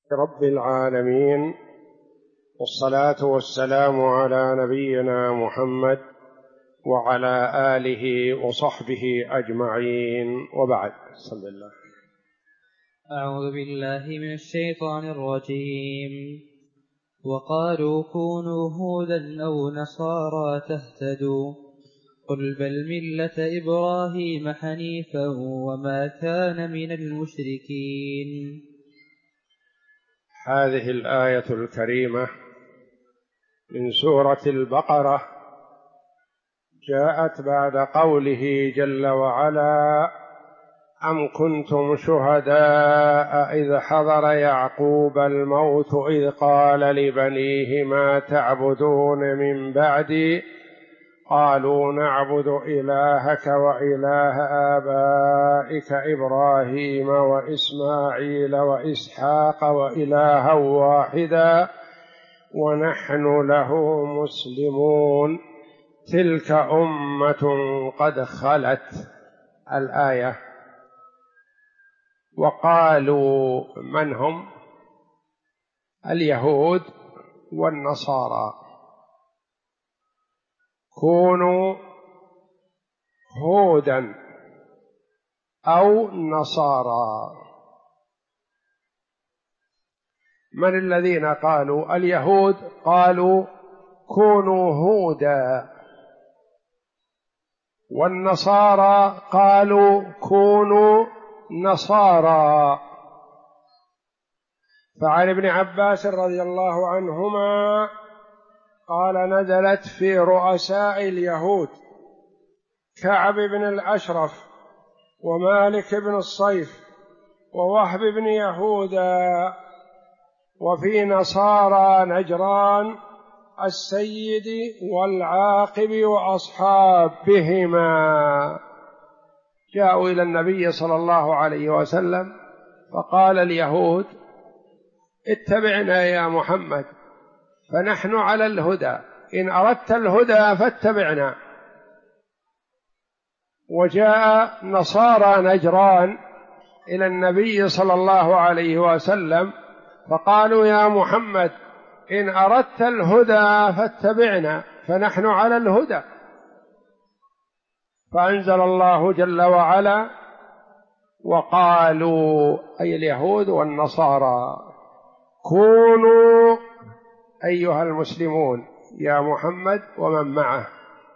رب العالمين، والصلاة والسلام على نبينا محمد وعلى آله وصحبه أجمعين، وبعد. بسم الله. أعوذ بالله من الشيطان الرجيم. وقالوا كونوا هودا أو نصارى تهتدوا قل بل ملة إبراهيم حنيفا وما كان من المشركين. هذه الآية الكريمة من سورة البقرة جاءت بعد قوله جل وعلا: أم كنتم شهداء إذ حضر يعقوب الموت إذ قال لبنيه ما تعبدون من بعدي قالوا نعبد إلهك وإله آبائك إبراهيم وإسماعيل وإسحاق وإلها واحدا ونحن له مسلمون تلك أمة قد خلت. الآية. وقالوا، من هم؟ اليهود والنصارى، كونوا هودا أو نصارى. من الذين قالوا؟ اليهود قالوا كونوا هودا، والنصارى قالوا كونوا نصارى. فعن ابن عباس رضي الله عنهما قال: نزلت في رؤساء اليهود كعب بن الأشرف ومالك بن الصيف ووهب بن يهوذا، وفي نصارى نجران السيد والعاقب وأصحابهما. جاءوا إلى النبي صلى الله عليه وسلم فقال اليهود: اتبعنا يا محمد فنحن على الهدى، إن أردت الهدى فاتبعنا. وجاء نصارى نجران إلى النبي صلى الله عليه وسلم فقالوا: يا محمد إن أردت الهدى فاتبعنا فنحن على الهدى. فأنزل الله جل وعلا: وقالوا، أي اليهود والنصارى، كونوا أيها المسلمون يا محمد ومن معه،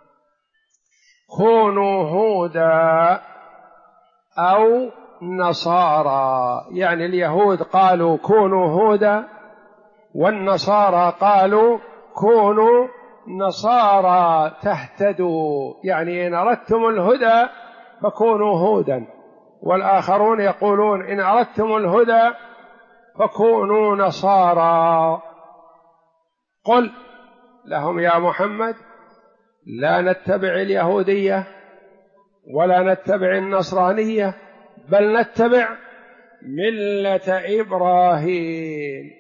كونوا هودا أو نصارى. يعني اليهود قالوا كونوا هودا، والنصارى قالوا كونوا نصارى تهتدوا، يعني إن أردتم الهدى فكونوا هودا، والآخرون يقولون إن أردتم الهدى فكونوا نصارى. قل لهم يا محمد: لا نتبع اليهودية ولا نتبع النصرانية، بل نتبع ملة إبراهيم،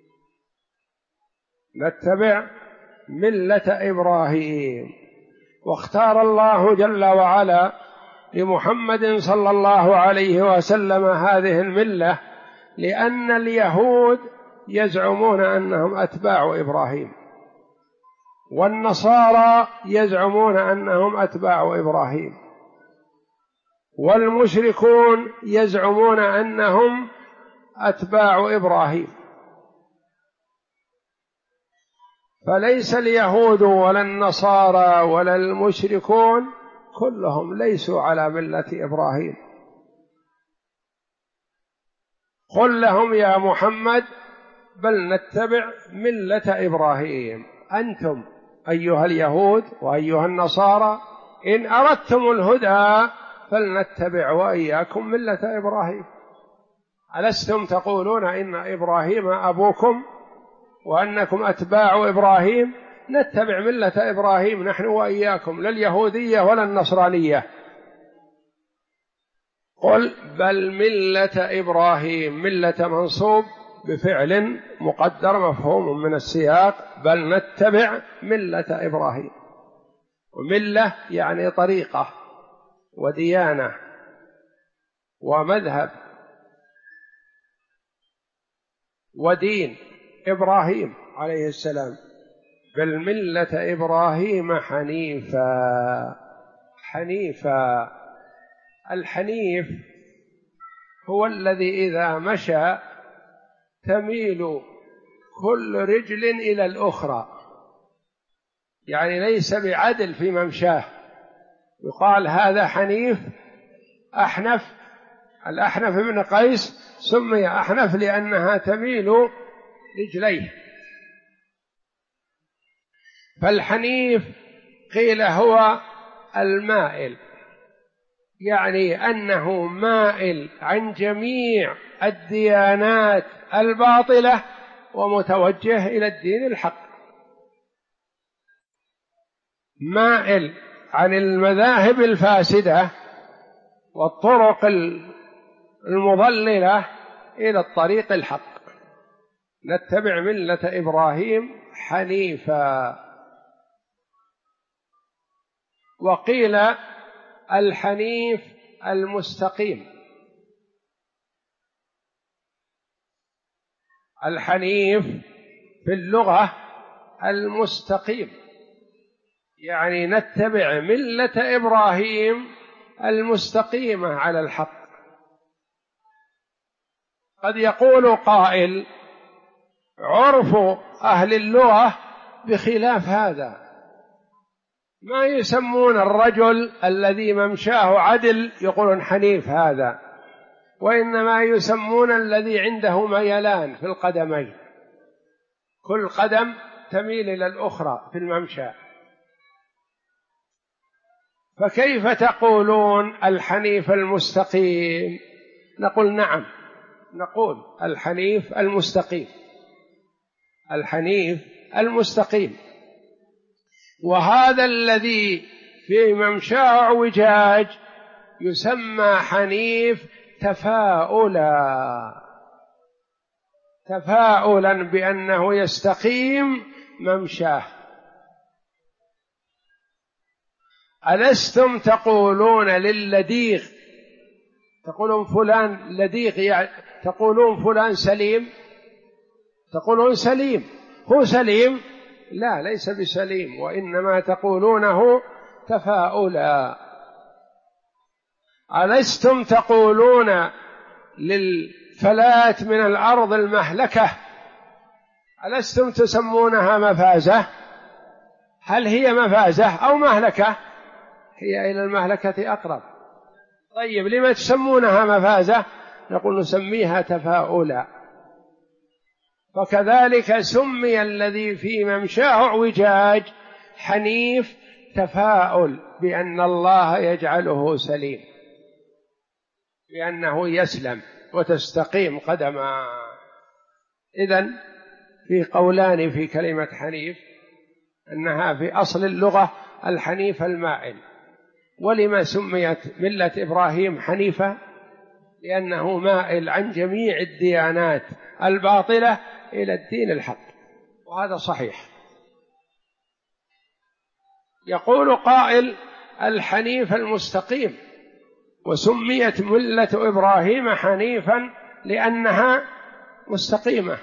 نتبع ملة إبراهيم. واختار الله جل وعلا لمحمد صلى الله عليه وسلم هذه الملة لأن اليهود يزعمون أنهم أتباع إبراهيم، والنصارى يزعمون أنهم أتباع إبراهيم، والمشركون يزعمون أنهم أتباع إبراهيم. فليس اليهود ولا النصارى ولا المشركون كلهم ليسوا على ملة إبراهيم. قل لهم يا محمد: بل نتبع ملة إبراهيم. أنتم أيها اليهود وأيها النصارى إن أردتم الهدى فلنتبع وإياكم ملة إبراهيم. ألستم تقولون إن إبراهيم أبوكم وأنكم أتباع إبراهيم؟ نتبع ملة إبراهيم نحن وإياكم، لا اليهودية ولا النصرانية. قل بل ملة إبراهيم، ملة منصوب بفعل مقدر مفهوم من السياق، بل نتبع ملة إبراهيم. وملة يعني طريقة وديانة ومذهب. ودين إبراهيم عليه السلام، بل ملة إبراهيم حنيفا. الحنيف هو الذي إذا مشى تميل كل رجل إلى الأخرى، يعني ليس بعدل في ممشاه، يقال هذا حنيف أحنف. الأحنف بن قيس سمي أحنف لأنها تميل رجليه. فالحنيف قيل هو المائل، يعني أنه مائل عن جميع الديانات الباطلة ومتوجه إلى الدين الحق، مائل عن المذاهب الفاسدة والطرق المضللة إلى الطريق الحق. نتبع ملة إبراهيم حنيفا. وقيل الحنيف المستقيم. الحنيف في اللغة المستقيم، يعني نتبع ملة إبراهيم المستقيمة على الحق. قد يقول قائل عرف أهل اللغة بخلاف هذا، ما يسمون الرجل الذي ممشاه عدل يقولون حنيف هذا، وإنما يسمون الذي عنده ميلان في القدمين، كل قدم تميل إلى الأخرى في الممشى. فكيف تقولون الحنيف المستقيم؟ نقول نعم، نقول الحنيف المستقيم، الحنيف المستقيم. وهذا الذي في ممشاه اعوجاج يسمى حنيف تفاؤلا بأنه يستقيم ممشاه. ألستم تقولون للديغ، تقولون فلان لديغ، يعني تقولون فلان سليم، تقولون سليم، هو سليم؟ لا، ليس بسليم، وإنما تقولونه تفاؤلا. ألستم تقولون للفلاة من الأرض المهلكة، ألستم تسمونها مفازة؟ هل هي مفازة أو مهلكة؟ هي إلى المهلكة أقرب. طيب لما تسمونها مفازة؟ نقول نسميها تفاؤلا. فكذلك سمي الذي في ممشاه اعوجاج حنيف تفاؤل بأن الله يجعله سليم، بأنه يسلم وتستقيم قدمه. إذن في قولان في كلمة حنيف، أنها في أصل اللغة الحنيف المائل. ولما سميت ملة إبراهيم حنيفة؟ لأنه مائل عن جميع الديانات الباطلة إلى الدين الحق، وهذا صحيح. يقول قائل الحنيف المستقيم، وسميت ملة إبراهيم حنيفا لأنها مستقيمة.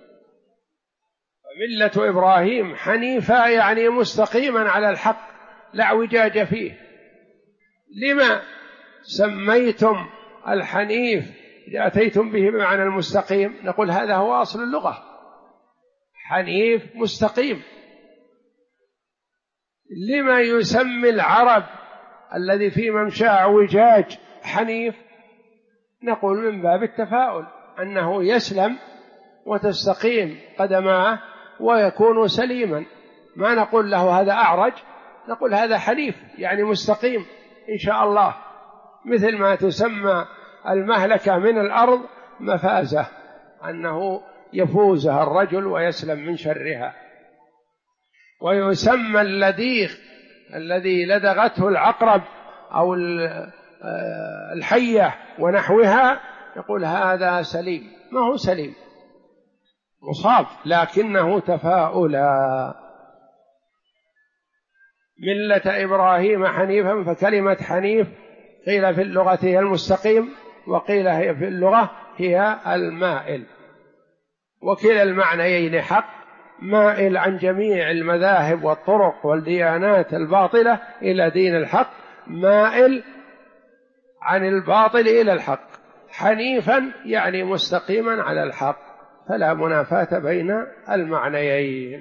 ملة إبراهيم حنيفة يعني مستقيما على الحق لا اعوجاج فيه. لما سميتم الحنيف أتيتم به بمعنى المستقيم؟ نقول هذا هو أصل اللغة، حنيف مستقيم. لما يسمي العرب الذي في ممشاه اعوجاج حنيف؟ نقول من باب التفاؤل، أنه يسلم وتستقيم قدماه ويكون سليما. ما نقول له هذا أعرج، نقول هذا حنيف يعني مستقيم إن شاء الله، مثل ما تسمى المهلكة من الأرض مفازة، أنه يفوزها الرجل ويسلم من شرها. ويسمى اللديغ الذي لدغته العقرب أو الحية ونحوها، يقول هذا سليم، ما هو سليم، مصاب لكنه تفاؤلا. ملة إبراهيم حنيفا، فكلمة حنيف قيل في اللغة هي المستقيم، وقيل هي في اللغة هي المائل. وكلا المعنيين حق، مائل عن جميع المذاهب والطرق والديانات الباطلة إلى دين الحق، مائل عن الباطل إلى الحق، حنيفا يعني مستقيما على الحق، فلا منافاة بين المعنيين.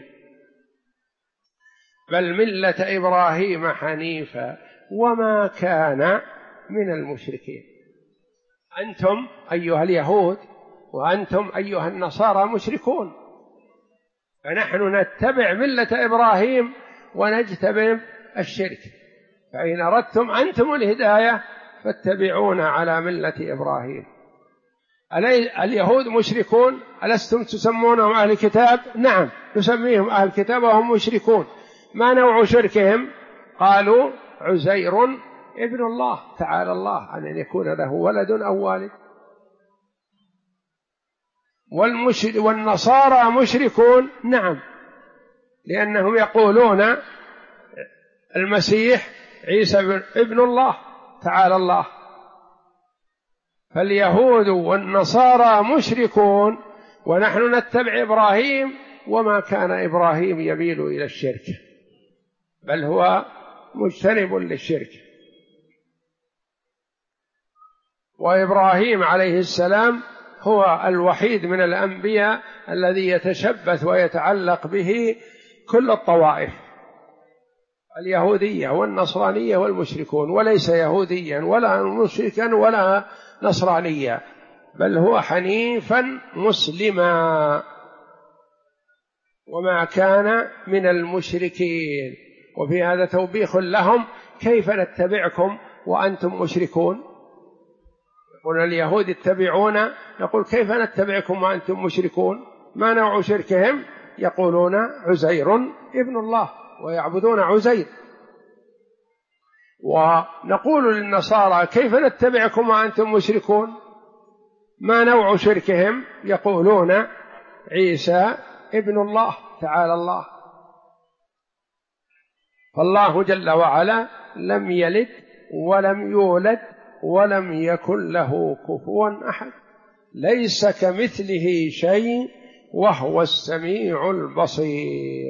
بل ملة إبراهيم حنيفا وما كان من المشركين. أنتم أيها اليهود وأنتم أيها النصارى مشركون، فنحن نتبع ملة إبراهيم ونجتنب الشرك، فإن أردتم أنتم الهداية فاتبعونا على ملة إبراهيم. اليهود مشركون، ألستم تسمونهم أهل الكتاب؟ نعم نسميهم أهل الكتاب وهم مشركون. ما نوع شركهم؟ قالوا عزير ابن الله، تعالى الله عن أن يكون له ولد أو والد. والنصارى مشركون، نعم، لأنهم يقولون المسيح عيسى ابن الله، تعالى الله. فاليهود والنصارى مشركون ونحن نتبع إبراهيم، وما كان إبراهيم يميل إلى الشرك، بل هو مجتنب للشرك. وإبراهيم عليه السلام هو الوحيد من الأنبياء الذي يتشبث ويتعلق به كل الطوائف، اليهودية والنصرانية والمشركون، وليس يهوديا ولا مشركا ولا نصرانيا، بل هو حنيفا مسلما وما كان من المشركين. وفي هذا توبيخ لهم: كيف نتبعكم وأنتم مشركون؟ يقول اليهود اتبعونا، نقول كيف نتبعكم وأنتم مشركون؟ ما نوع شركهم؟ يقولون عزير ابن الله ويعبدون عزير. ونقول للنصارى كيف نتبعكم وأنتم مشركون؟ ما نوع شركهم؟ يقولون عيسى ابن الله، تعالى الله. فالله جل وعلا لم يلد ولم يولد ولم يكن له كفوا أحد، ليس كمثله شيء وهو السميع البصير.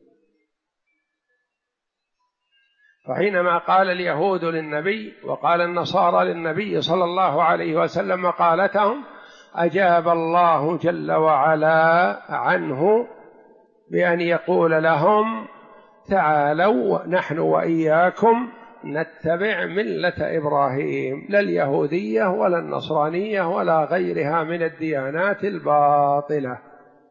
فحينما قال اليهود للنبي وقال النصارى للنبي صلى الله عليه وسلم مقالتهم، أجاب الله جل وعلا عنه بأن يقول لهم: تعالوا نحن وإياكم نتبع ملة إبراهيم، لا اليهودية ولا النصرانية ولا غيرها من الديانات الباطلة.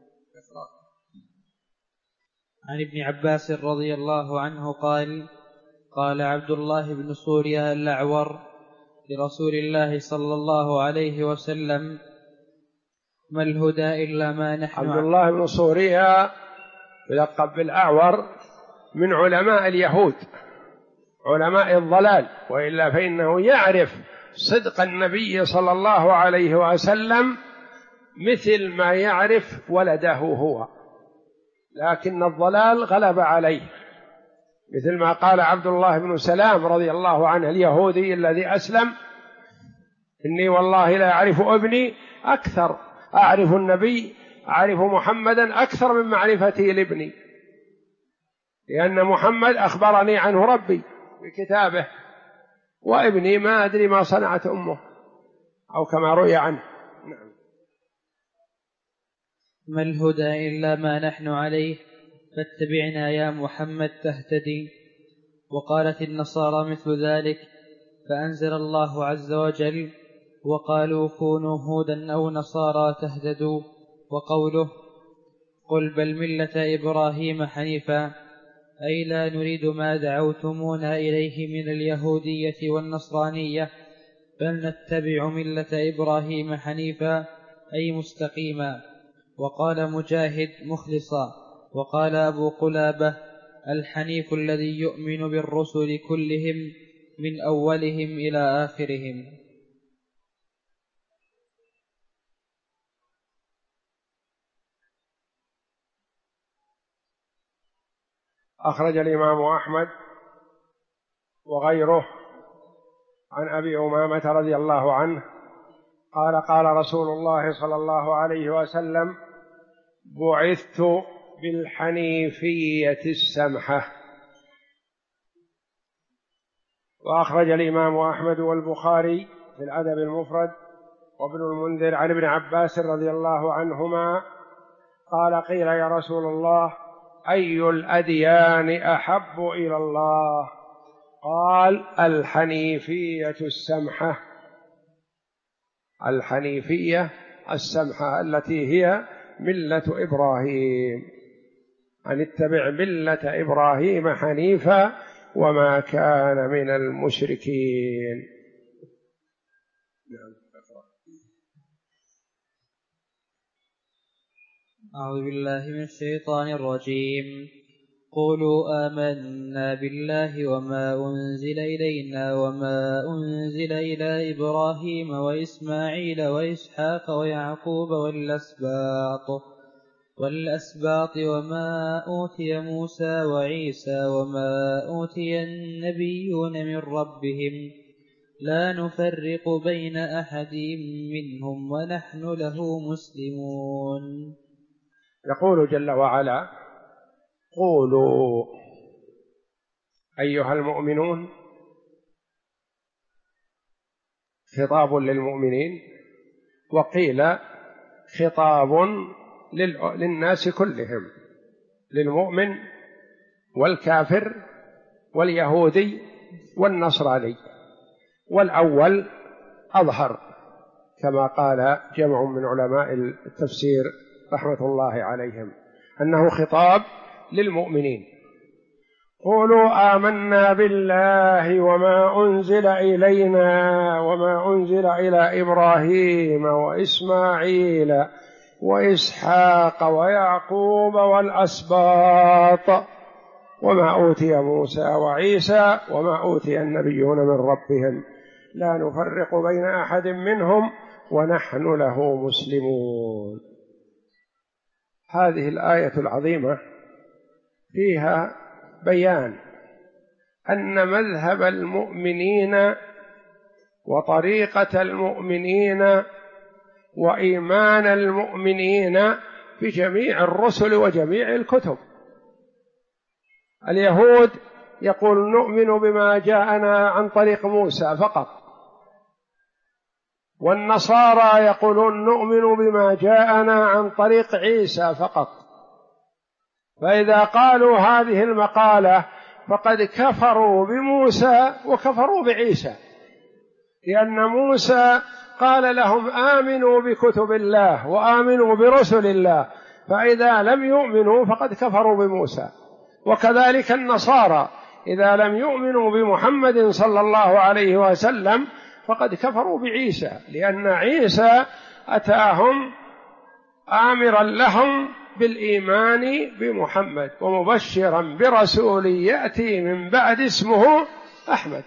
عن ابن عباس رضي الله عنه قال: قال عبد الله بن سوريا الأعور لرسول الله صلى الله عليه وسلم: ما الهدى إلا ما نحن. عبد الله بن سوريا يلقب بالأعور من علماء اليهود، علماء الضلال، وإلا فإنه يعرف صدق النبي صلى الله عليه وسلم مثل ما يعرف ولده هو، لكن الضلال غلب عليه، مثل ما قال عبد الله بن سلام رضي الله عنه اليهودي الذي أسلم: إني والله لا أعرف ابني أكثر، أعرف النبي أعرف محمدا أكثر من معرفتي لابني، لأن محمد أخبرني عنه ربي بكتابه، وابني ما أدري ما صنعت أمه، أو كما روي عنه. نعم. ما الهدى إلا ما نحن عليه، فاتبعنا يا محمد تهتدي. وقالت النصارى مثل ذلك، فأنزل الله عز وجل: وقالوا كونوا هودا أو نصارى تهتدوا. وقوله: قل بل ملة إبراهيم حنيفا، أي لا نريد ما دعوتمونا إليه من اليهودية والنصرانية، بل نتبع ملة إبراهيم حنيفا أي مستقيما. وقال مجاهد مخلصا. وقال أبو قلابة: الحنيف الذي يؤمن بالرسل كلهم من أولهم إلى آخرهم. أخرج الإمام أحمد وغيره عن أبي أمامة رضي الله عنه قال: قال رسول الله صلى الله عليه وسلم: بعثت بالحنيفية السمحة. وأخرج الإمام أحمد والبخاري في الأدب المفرد وابن المنذر عن ابن عباس رضي الله عنهما قال: قيل يا رسول الله أي الأديان أحب إلى الله؟ قال: الحنيفية السمحة. الحنيفية السمحة التي هي ملة إبراهيم، أن اتبع ملة إبراهيم حنيفا وما كان من المشركين. أعوذ بالله من الشيطان الرجيم. قولوا آمنا بالله وما أنزل إلينا وما أنزل إلى إبراهيم وإسماعيل وإسحاق ويعقوب والأسباط وما أوتي موسى وعيسى وما أوتي النبيون من ربهم لا نفرق بين أحد منهم ونحن له مسلمون. يقول جل وعلا: قولوا أيها المؤمنون، خطاب للمؤمنين، وقيل خطاب للناس كلهم، للمؤمن والكافر واليهودي والنصراني، والأول أظهر كما قال جمع من علماء التفسير رحمة الله عليهم أنه خطاب للمؤمنين. قولوا آمنا بالله وما أنزل إلينا وما أنزل إلى إبراهيم وإسماعيل وإسحاق ويعقوب والأسباط وما أوتي موسى وعيسى وما أوتي النبيون من ربهم لا نفرق بين أحد منهم ونحن له مسلمون. هذه الآية العظيمة فيها بيان أن مذهب المؤمنين وطريقة المؤمنين وإيمان المؤمنين بجميع الرسل وجميع الكتب. اليهود يقول نؤمن بما جاءنا عن طريق موسى فقط، والنصارى يقولون نؤمن بما جاءنا عن طريق عيسى فقط. فإذا قالوا هذه المقالة فقد كفروا بموسى وكفروا بعيسى، لأن موسى قال لهم آمنوا بكتب الله وآمنوا برسل الله، فإذا لم يؤمنوا فقد كفروا بموسى. وكذلك النصارى إذا لم يؤمنوا بمحمد صلى الله عليه وسلم فقد كفروا بعيسى، لأن عيسى أتاهم آمرا لهم بالإيمان بمحمد ومبشرا برسول يأتي من بعد اسمه أحمد.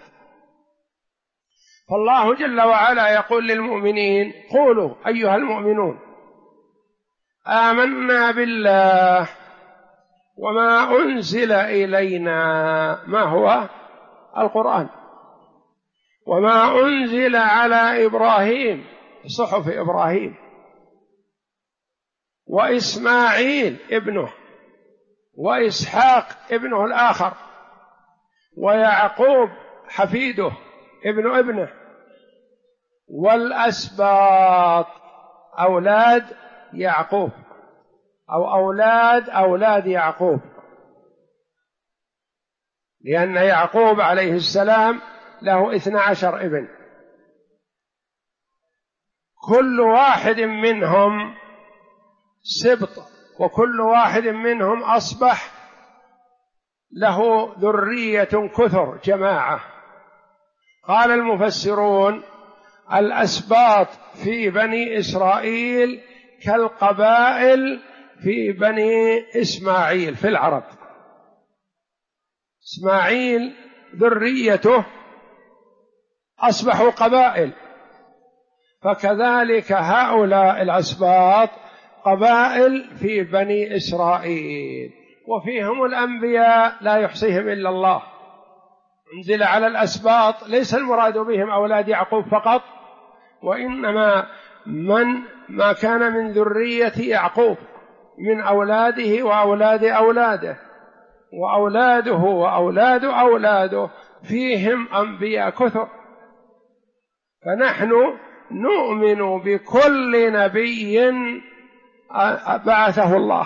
فالله جل وعلا يقول للمؤمنين: قولوا أيها المؤمنون آمنا بالله وما أنزل إلينا، ما هو القرآن، وما أنزل على إبراهيم، صحف إبراهيم، وإسماعيل ابنه، وإسحاق ابنه الآخر، ويعقوب حفيده ابن ابنه، والأسباط أولاد يعقوب أو أولاد يعقوب، لأن يعقوب عليه السلام له 12 ابن، كل واحد منهم سبط، وكل واحد منهم أصبح له ذرية كثر جماعة. قال المفسرون: الأسباط في بني إسرائيل كالقبائل في بني إسماعيل في العرب. إسماعيل ذريته أصبحوا قبائل، فكذلك هؤلاء الأسباط قبائل في بني إسرائيل، وفيهم الأنبياء لا يحصيهم إلا الله. انزل على الأسباط ليس المراد بهم أولاد يعقوب فقط، وإنما ما كان من ذرية يعقوب من أولاده وأولاد أولاده وأولاده وأولاد أولاده فيهم أنبياء كثر، فنحن نؤمن بكل نبي بعثه الله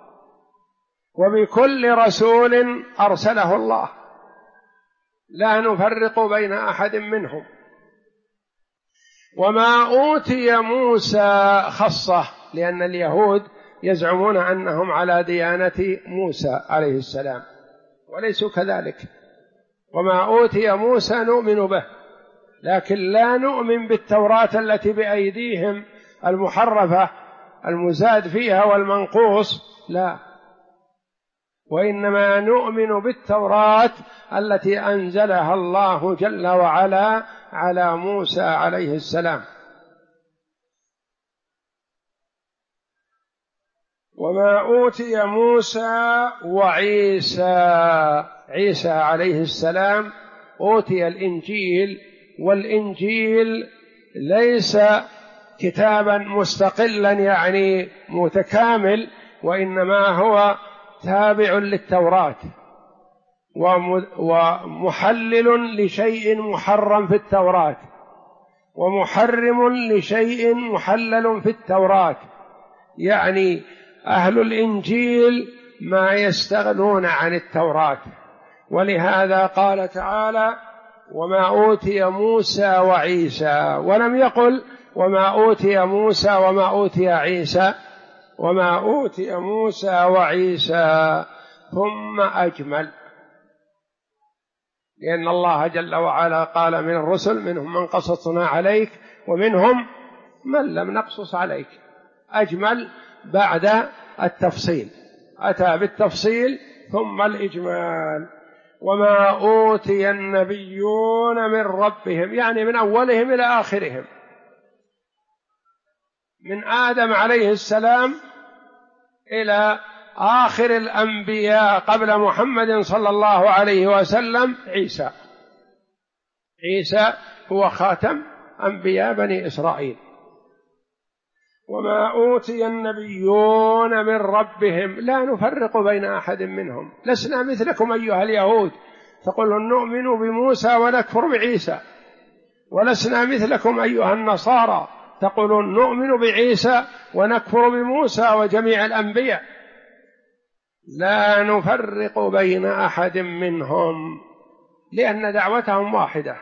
وبكل رسول أرسله الله، لا نفرق بين أحد منهم. وما أوتي موسى خصه، لأن اليهود يزعمون أنهم على ديانة موسى عليه السلام وليسوا كذلك. وما أوتي موسى نؤمن به، لكن لا نؤمن بالتوراة التي بأيديهم المحرفة المزاد فيها والمنقوص، لا، وإنما نؤمن بالتوراة التي أنزلها الله جل وعلا على موسى عليه السلام. وما أوتي موسى وعيسى، عيسى عليه السلام أوتي الإنجيل، والإنجيل ليس كتابا مستقلا يعني متكامل، وإنما هو تابع للتوراة ومحلل لشيء محرم في التوراة ومحرم لشيء محلل في التوراة، يعني أهل الإنجيل ما يستغنون عن التوراة. ولهذا قال تعالى وما أوتي موسى وعيسى، ولم يقل وما أوتي موسى وما أوتي عيسى، وما أوتي موسى وعيسى ثم أجمل، لأن الله جل وعلا قال من الرسل منهم من قصصنا عليك ومنهم من لم نقصص عليك، أجمل بعد التفصيل، أتى بالتفصيل ثم الإجمال. وما أوتي النبيون من ربهم، يعني من أولهم إلى آخرهم، من آدم عليه السلام إلى آخر الأنبياء قبل محمد صلى الله عليه وسلم عيسى. عيسى هو خاتم أنبياء بني إسرائيل. وما أوتي النبيون من ربهم لا نفرق بين أحد منهم، لسنا مثلكم أيها اليهود تقولون نؤمن بموسى ونكفر بعيسى، ولسنا مثلكم أيها النصارى تقولون نؤمن بعيسى ونكفر بموسى وجميع الأنبياء، لا نفرق بين أحد منهم، لأن دعوتهم واحدة،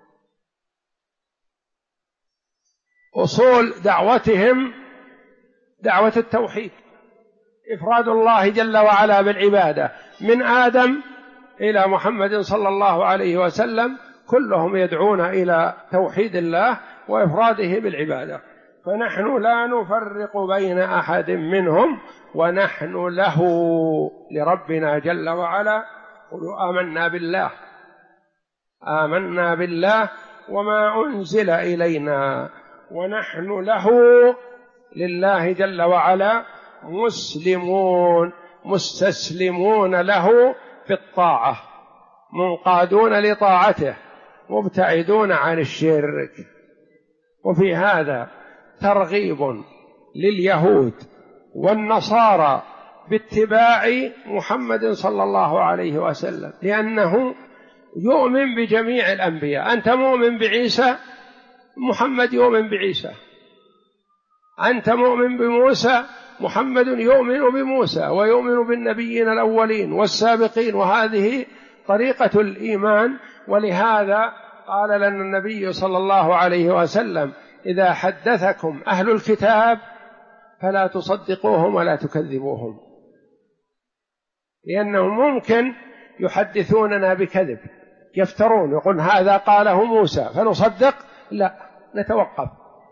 أصول دعوتهم دعوة التوحيد، إفراد الله جل وعلا بالعبادة، من آدم إلى محمد صلى الله عليه وسلم كلهم يدعون إلى توحيد الله وإفراده بالعبادة، فنحن لا نفرق بين أحد منهم ونحن له لربنا جل وعلا. قولوا آمنا بالله، آمنا بالله وما أنزل إلينا ونحن له لله جل وعلا مسلمون، مستسلمون له في الطاعة، منقادون لطاعته، مبتعدون عن الشرك. وفي هذا ترغيب لليهود والنصارى باتباع محمد صلى الله عليه وسلم، لأنه يؤمن بجميع الأنبياء. أنت مؤمن بعيسى، محمد يؤمن بعيسى. أنت مؤمن بموسى، محمد يؤمن بموسى ويؤمن بالنبيين الأولين والسابقين، وهذه طريقة الإيمان. ولهذا قال لنا النبي صلى الله عليه وسلم إذا حدثكم أهل الكتاب فلا تصدقوهم ولا تكذبوهم، لأنهم ممكن يحدثوننا بكذب، يفترون، يقول هذا قاله موسى فنصدق، لا، نتوقف.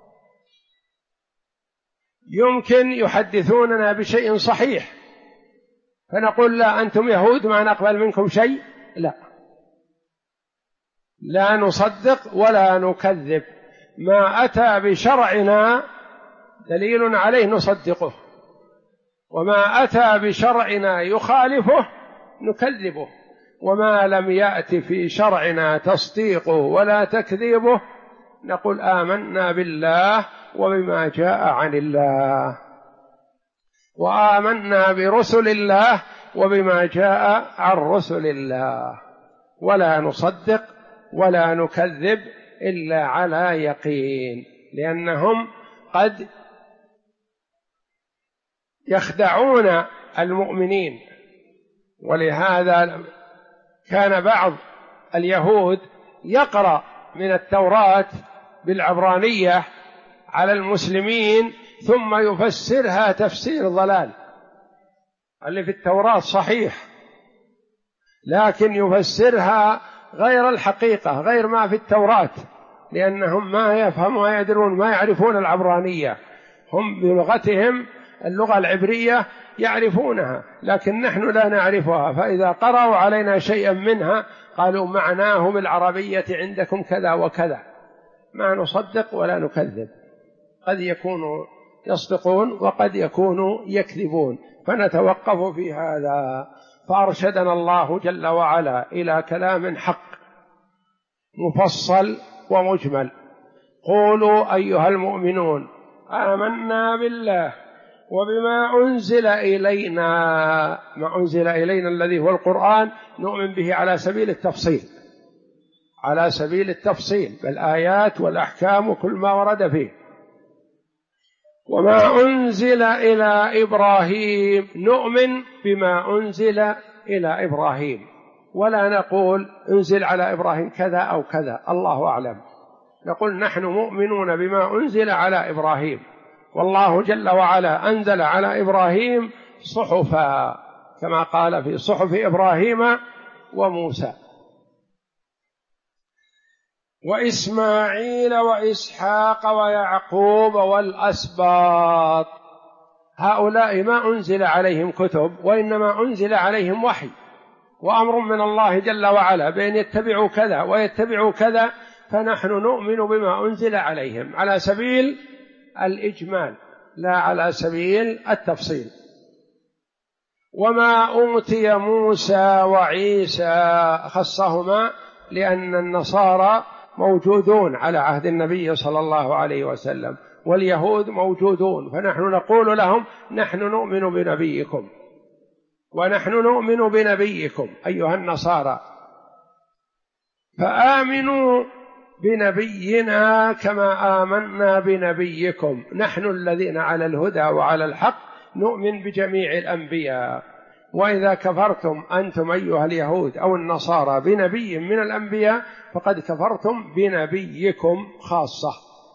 يمكن يحدثوننا بشيء صحيح فنقول لا، أنتم يهود ما نقبل منكم شيء، لا، لا نصدق ولا نكذب. ما أتى بشرعنا دليل عليه نصدقه، وما أتى بشرعنا يخالفه نكذبه، وما لم يأت في شرعنا تصديقه ولا تكذيبه نقول آمنا بالله وبما جاء عن الله. وآمنا برسل الله وبما جاء عن رسل الله، ولا نصدق ولا نكذب إلا على يقين، لأنهم قد يخدعون المؤمنين. ولهذا كان بعض اليهود يقرأ من التوراة بالعبرانية على المسلمين ثم يفسرها تفسير ضلال. اللي في التوراة صحيح، لكن يفسرها غير الحقيقة، غير ما في التوراة، لأنهم ما يفهمون ما يدرون، ما يعرفون العبرانية. هم بلغتهم اللغة العبرية يعرفونها، لكن نحن لا نعرفها، فإذا قرأوا علينا شيئا منها قالوا معناه بالعربية عندكم كذا وكذا، ما نصدق ولا نكذب. قد يكونوا يصدقون وقد يكونوا يكذبون، فنتوقف في هذا. فأرشدنا الله جل وعلا إلى كلام حق مفصل ومجمل. قولوا أيها المؤمنون آمنا بالله وبما أنزل إلينا، ما أنزل إلينا الذي هو القرآن نؤمن به على سبيل التفصيل، على سبيل التفصيل بالآيات والأحكام وكل ما ورد فيه. وما أنزل إلى إبراهيم، نؤمن بما أنزل إلى إبراهيم، ولا نقول أنزل على إبراهيم كذا أو كذا، الله أعلم. نقول نحن مؤمنون بما أنزل على إبراهيم، والله جل وعلا أنزل على إبراهيم صحفا كما قال في صحف إبراهيم وموسى وإسماعيل وإسحاق ويعقوب والأسباط. هؤلاء ما أنزل عليهم كتب، وإنما أنزل عليهم وحي وأمر من الله جل وعلا بأن يتبعوا كذا ويتبعوا كذا، فنحن نؤمن بما أنزل عليهم على سبيل الإجمال لا على سبيل التفصيل. وما أوتي موسى وعيسى، خصهما لأن النصارى موجودون على عهد النبي صلى الله عليه وسلم، واليهود موجودون، فنحن نقول لهم نحن نؤمن بنبيكم، ونحن نؤمن بنبيكم أيها النصارى، فآمنوا بنبينا كما آمنا بنبيكم. نحن الذين على الهدى وعلى الحق نؤمن بجميع الأنبياء. وإذا كفرتم أنتم أيها اليهود أو النصارى بنبي من الأنبياء فقد كفرتم بنبيكم خاصة.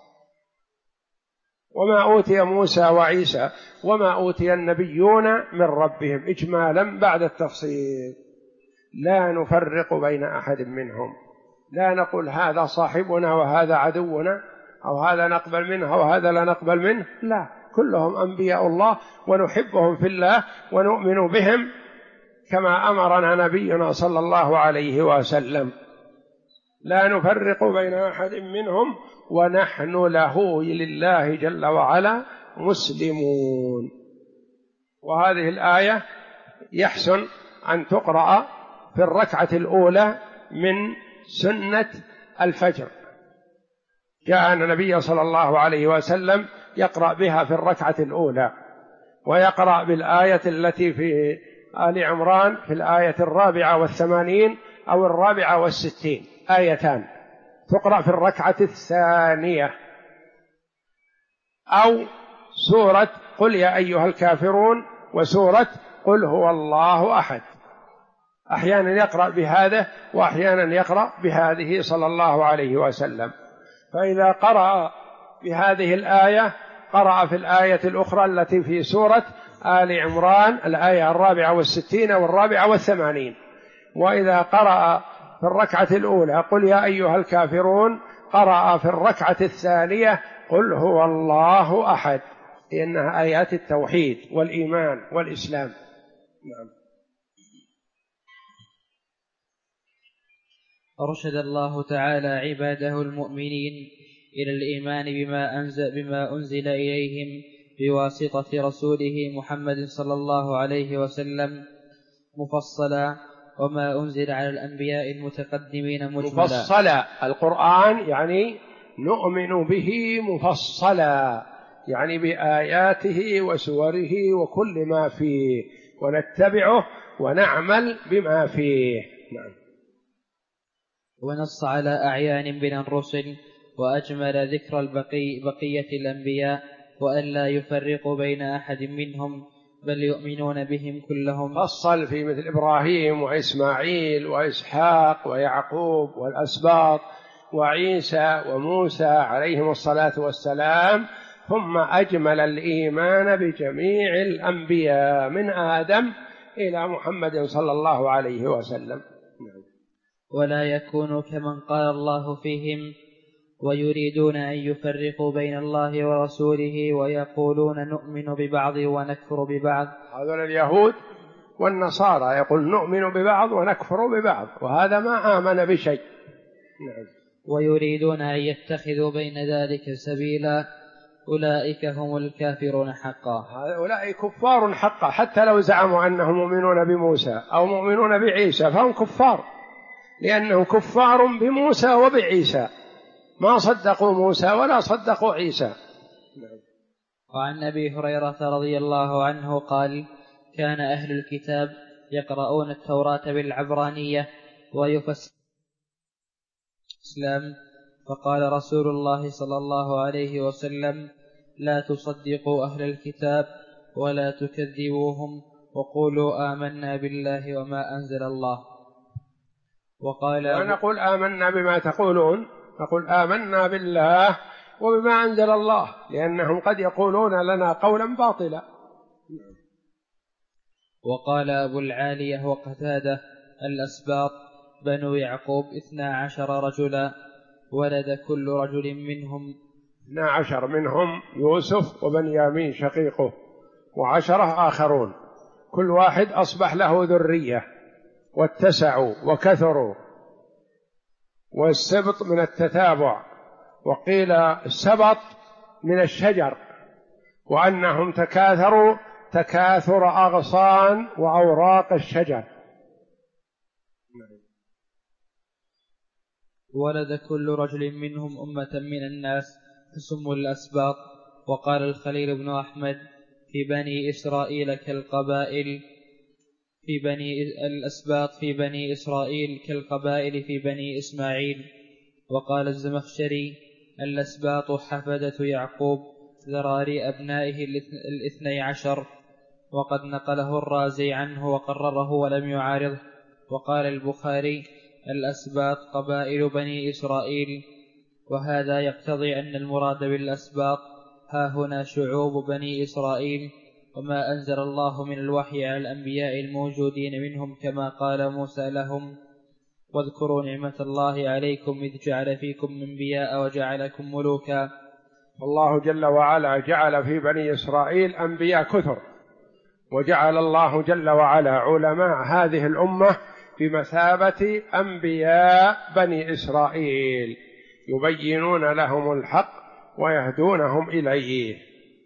وما أوتي موسى وعيسى وما أوتي النبيون من ربهم إجمالا بعد التفصيل، لا نفرق بين أحد منهم، لا نقول هذا صاحبنا وهذا عدونا، أو هذا نقبل منه وهذا لا نقبل منه، لا، كلهم أنبياء الله ونحبهم في الله ونؤمن بهم كما أمرنا نبينا صلى الله عليه وسلم، لا نفرق بين أحد منهم ونحن له لله جل وعلا مسلمون. وهذه الآية يحسن أن تقرأ في الركعة الأولى من سنة الفجر، جاء النبي صلى الله عليه وسلم يقرأ بها في الركعة الأولى، ويقرأ بالآية التي في آل عمران في الآية 84 أو 64، آيتان تقرأ في الركعة الثانية، أو سورة قل يا أيها الكافرون وسورة قل هو الله أحد. أحيانا يقرأ بهذا وأحيانا يقرأ بهذه صلى الله عليه وسلم. فإذا قرأ بهذه الآية قرأ في الآية الأخرى التي في سورة آل عمران الآية 64 و84. وإذا قرأ في الركعة الأولى قل يا أيها الكافرون قرأ في الركعة الثانية قل هو الله أحد، لأنها آيات التوحيد والإيمان والإسلام. نعم. أرشد الله تعالى عباده المؤمنين إلى الإيمان بما أنزل إليهم بواسطة رسوله محمد صلى الله عليه وسلم مفصلا، وما أنزل على الأنبياء المتقدمين مجملا. مفصلا القرآن يعني نؤمن به مفصلا، يعني بآياته وسوره وكل ما فيه، ونتبعه ونعمل بما فيه. نعم. ونص على أعيان من الرسل، وأجمل ذكر بقية الأنبياء، وألا يفرقوا بين أحد منهم، بل يؤمنون بهم كلهم. فصل في مثل إبراهيم وإسماعيل وإسحاق ويعقوب والأسباط وعيسى وموسى عليهم الصلاة والسلام، ثم أجمل الإيمان بجميع الأنبياء من آدم إلى محمد صلى الله عليه وسلم. ولا يكونوا كمن قال الله فيهم: ويريدون أن يفرقوا بين الله ورسوله ويقولون نؤمن ببعض ونكفر ببعض. هذول اليهود والنصارى يقول نؤمن ببعض ونكفر ببعض، وهذا ما آمن بشيء. نعم. ويريدون أن يتخذوا بين ذلك سبيلا، أولئك هم الكافرون حقا. هؤلاء كفار حقا، حتى لو زعموا أنهم مؤمنون بموسى أو مؤمنون بعيسى فهم كفار، لأنهم كفار بموسى وبعيسى، ما صدقوا موسى ولا صدقوا عيسى. وعن أبي هريرة رضي الله عنه قال: كان أهل الكتاب يقرؤون التوراة بالعبرانية ويفسرون الإسلام، فقال رسول الله صلى الله عليه وسلم: لا تصدقوا أهل الكتاب ولا تكذبوهم، وقولوا آمنا بالله وما أنزل الله. وقال نقول آمنا بما تقولون، نقول آمنا بالله وبما أنزل الله، لأنهم قد يقولون لنا قولا باطلا. وقال أبو العالية وقتادة: الأسباط بنو يعقوب 12 رجلا، ولد كل رجل منهم 12 منهم يوسف وبنيامين شقيقه، و10 آخرون، كل واحد أصبح له ذرية واتسعوا وكثروا. والسبط من التتابع، وقيل السبط من الشجر، وأنهم تكاثروا تكاثر أغصان وأوراق الشجر. ولد كل رجل منهم أمة من الناس فسموا الأسباط. وقال الخليل بن أحمد: في بني إسرائيل كالقبائل الأسباط في بني إسرائيل كالقبائل في بني إسماعيل. وقال الزمخشري: الأسباط حفدة يعقوب، ذراري أبنائه 12. وقد نقله الرازي عنه وقرره ولم يعارضه. وقال البخاري: الأسباط قبائل بني إسرائيل. وهذا يقتضي أن المراد بالأسباط ها هنا شعوب بني إسرائيل، وما أنزل الله من الوحي على الأنبياء الموجودين منهم، كما قال موسى لهم: واذكروا نعمة الله عليكم إذ جعل فيكم أنبياء وجعلكم ملوكا. الله جل وعلا جعل في بني إسرائيل أنبياء كثر، وجعل الله جل وعلا علماء هذه الأمة بمثابة أنبياء بني إسرائيل، يبينون لهم الحق ويهدونهم إليه،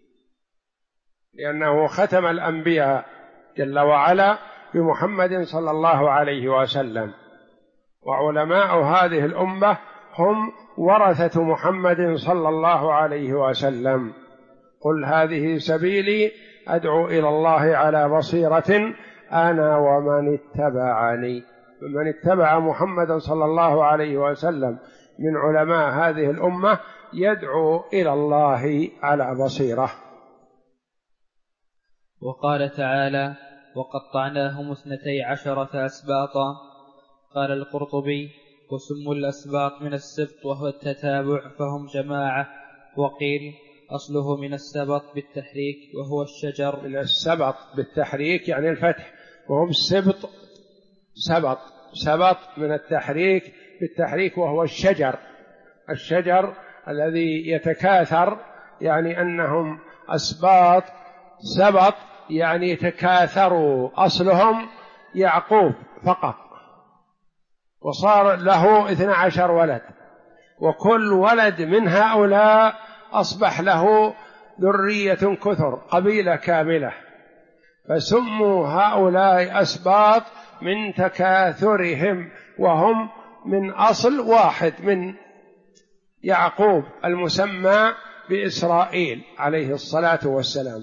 لأنه ختم الأنبياء جل وعلا بمحمد صلى الله عليه وسلم، وعلماء هذه الأمة هم ورثة محمد صلى الله عليه وسلم. قل هذه سبيلي أدعو إلى الله على بصيرة أنا ومن اتبعني. من اتبع محمد صلى الله عليه وسلم من علماء هذه الأمة يدعو إلى الله على بصيرة. وقال تعالى: وقطعناهم 12 أسباطا. قال القرطبي: وسموا الأسباط من السبط وهو التتابع، فهم جماعة. وقيل أصله من السبط بالتحريك وهو الشجر. من السبط بالتحريك يعني الفتح، وهم السبط سبط من التحريك بالتحريك وهو الشجر الذي يتكاثر، يعني أنهم أسباط. سبط يعني تكاثروا، أصلهم يعقوب فقط، وصار له 12 ولد، وكل ولد من هؤلاء أصبح له ذرية كثر، قبيلة كاملة، فسموا هؤلاء أسباط من تكاثرهم، وهم من أصل واحد من يعقوب المسمى بإسرائيل عليه الصلاة والسلام.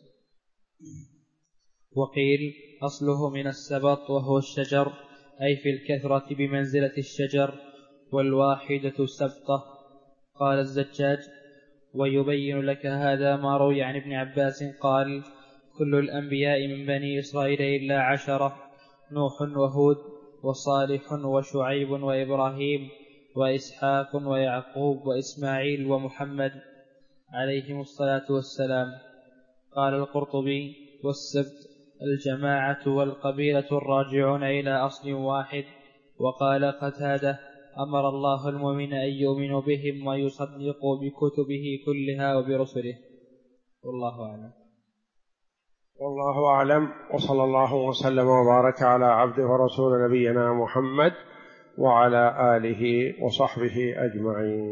وقيل أصله من السبط وهو الشجر، أي في الكثرة بمنزلة الشجر، والواحدة سبطة. قال الزجاج: ويبين لك هذا ما روي عن ابن عباس قال: كل الأنبياء من بني إسرائيل إلا 10: نوح وهود وصالح وشعيب وإبراهيم وإسحاق ويعقوب وإسماعيل ومحمد عليهم الصلاة والسلام. قال القرطبي: والسبت الجماعة والقبيلة الراجعون إلى أصل واحد. وقال قتادة: أمر الله المؤمن أن يؤمنوا بهم ويصدقوا بكتبه كلها وبرسله. والله أعلم. والله أعلم، وصلى الله وسلم وبارك على عبده ورسول نبينا محمد وعلى آله وصحبه أجمعين.